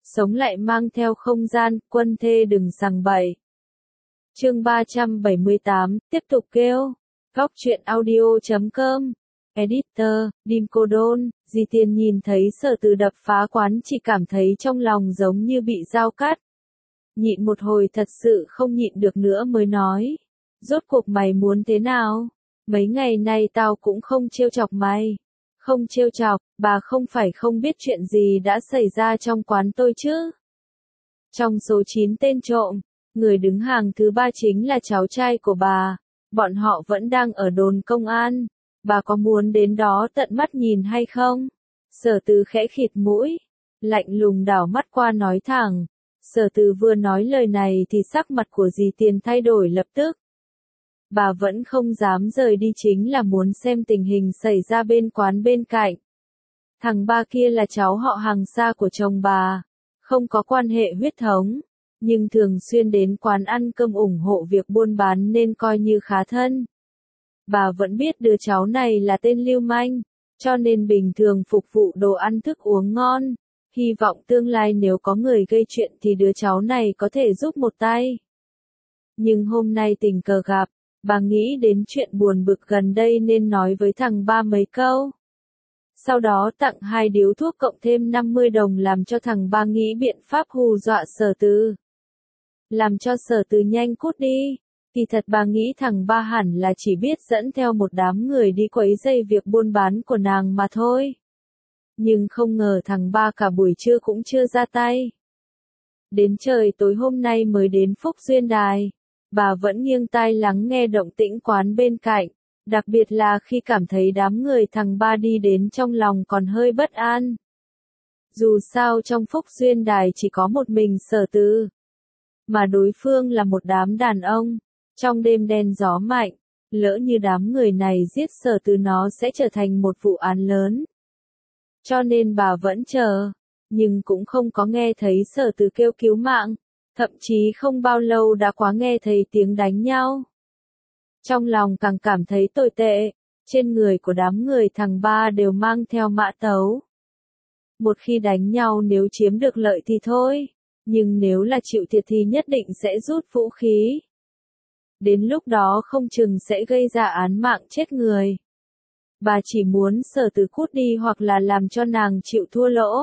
sống lại mang theo không gian, quân thê đừng sằng bậy. Chương 378, tiếp tục kêu. Góc truyện audio.com. Editor, Đinh Cô Đôn. Di Tiên nhìn thấy Sở Từ đập phá quán chỉ cảm thấy trong lòng giống như bị dao cắt. Nhịn một hồi thật sự không nhịn được nữa mới nói. Rốt cuộc mày muốn thế nào? Mấy ngày nay tao cũng không trêu chọc mày. Không trêu chọc, bà không phải không biết chuyện gì đã xảy ra trong quán tôi chứ. Trong số 9 tên trộm, người đứng hàng thứ 3 chính là cháu trai của bà. Bọn họ vẫn đang ở đồn công an. Bà có muốn đến đó tận mắt nhìn hay không? Sở Từ khẽ khịt mũi, lạnh lùng đảo mắt qua nói thẳng. Sở Từ vừa nói lời này thì sắc mặt của dì Tiền thay đổi lập tức. Bà vẫn không dám rời đi chính là muốn xem tình hình xảy ra bên quán bên cạnh. Thằng ba kia là cháu họ hàng xa của chồng bà, không có quan hệ huyết thống, nhưng thường xuyên đến quán ăn cơm ủng hộ việc buôn bán nên coi như khá thân. Bà vẫn biết đứa cháu này là tên lưu manh, cho nên bình thường phục vụ đồ ăn thức uống ngon. Hy vọng tương lai nếu có người gây chuyện thì đứa cháu này có thể giúp một tay. Nhưng hôm nay tình cờ gặp, bà nghĩ đến chuyện buồn bực gần đây nên nói với thằng ba mấy câu. Sau đó tặng 2 điếu thuốc cộng thêm 50 đồng làm cho thằng ba nghĩ biện pháp hù dọa Sở Từ. Làm cho Sở Từ nhanh cút đi. Thì thật bà nghĩ thằng ba hẳn là chỉ biết dẫn theo một đám người đi quấy rầy việc buôn bán của nàng mà thôi. Nhưng không ngờ thằng ba cả buổi trưa cũng chưa ra tay. Đến trời tối hôm nay mới đến Phúc Duyên Đài. Bà vẫn nghiêng tai lắng nghe động tĩnh quán bên cạnh. Đặc biệt là khi cảm thấy đám người thằng ba đi đến trong lòng còn hơi bất an. Dù sao trong Phúc Duyên Đài chỉ có một mình Sở Từ. Mà đối phương là một đám đàn ông. Trong đêm đen gió mạnh, lỡ như đám người này giết Sở Từ nó sẽ trở thành một vụ án lớn. Cho nên bà vẫn chờ, nhưng cũng không có nghe thấy Sở Từ kêu cứu mạng, thậm chí không bao lâu đã quá nghe thấy tiếng đánh nhau. Trong lòng càng cảm thấy tồi tệ, trên người của đám người thằng ba đều mang theo mã tấu. Một khi đánh nhau nếu chiếm được lợi thì thôi, nhưng nếu là chịu thiệt thì nhất định sẽ rút vũ khí. Đến lúc đó không chừng sẽ gây ra án mạng chết người. Bà chỉ muốn Sở Từ cút đi hoặc là làm cho nàng chịu thua lỗ.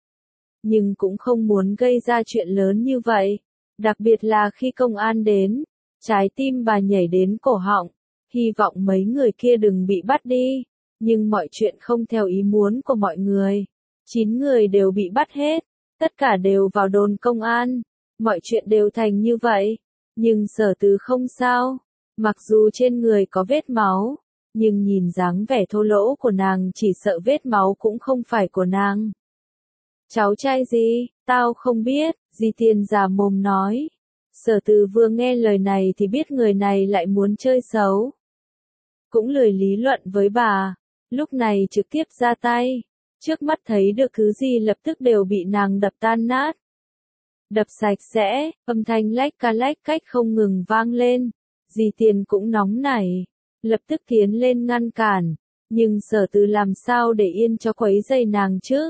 Nhưng cũng không muốn gây ra chuyện lớn như vậy. Đặc biệt là khi công an đến, trái tim bà nhảy đến cổ họng. Hy vọng mấy người kia đừng bị bắt đi. Nhưng mọi chuyện không theo ý muốn của mọi người. 9 người đều bị bắt hết. Tất cả đều vào đồn công an. Mọi chuyện đều thành như vậy. Nhưng Sở Từ không sao. Mặc dù trên người có vết máu. Nhưng nhìn dáng vẻ thô lỗ của nàng chỉ sợ vết máu cũng không phải của nàng. Cháu trai gì, tao không biết, Di Tiên già mồm nói. Sở Từ vừa nghe lời này thì biết người này lại muốn chơi xấu. Cũng lười lý luận với bà, lúc này trực tiếp ra tay. Trước mắt thấy được thứ gì lập tức đều bị nàng đập tan nát. Đập sạch sẽ, âm thanh lách cách không ngừng vang lên. Di Tiên cũng nóng nảy. Lập tức tiến lên ngăn cản, nhưng Sở Từ làm sao để yên cho quấy rầy nàng chứ?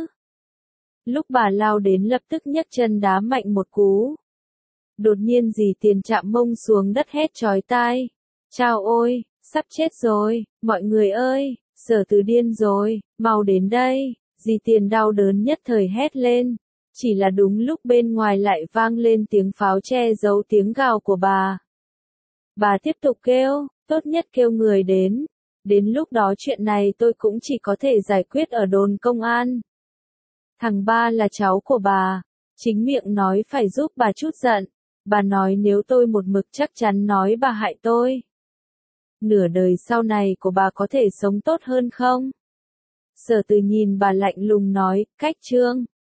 Lúc bà lao đến lập tức nhấc chân đá mạnh một cú. Đột nhiên Dì Tiền chạm mông xuống đất hét chói tai. Chao ôi, sắp chết rồi, mọi người ơi, Sở Từ điên rồi, mau đến đây. Dì Tiền đau đớn nhất thời hét lên. Chỉ là đúng lúc bên ngoài lại vang lên tiếng pháo che giấu tiếng gào của bà. Bà tiếp tục kêu. Tốt nhất kêu người đến. Đến lúc đó chuyện này tôi cũng chỉ có thể giải quyết ở đồn công an. Thằng ba là cháu của bà. Chính miệng nói phải giúp bà chút giận. Bà nói nếu tôi một mực chắc chắn nói bà hại tôi. Nửa đời sau này của bà có thể sống tốt hơn không? Sở Từ nhìn bà lạnh lùng nói, cách chương.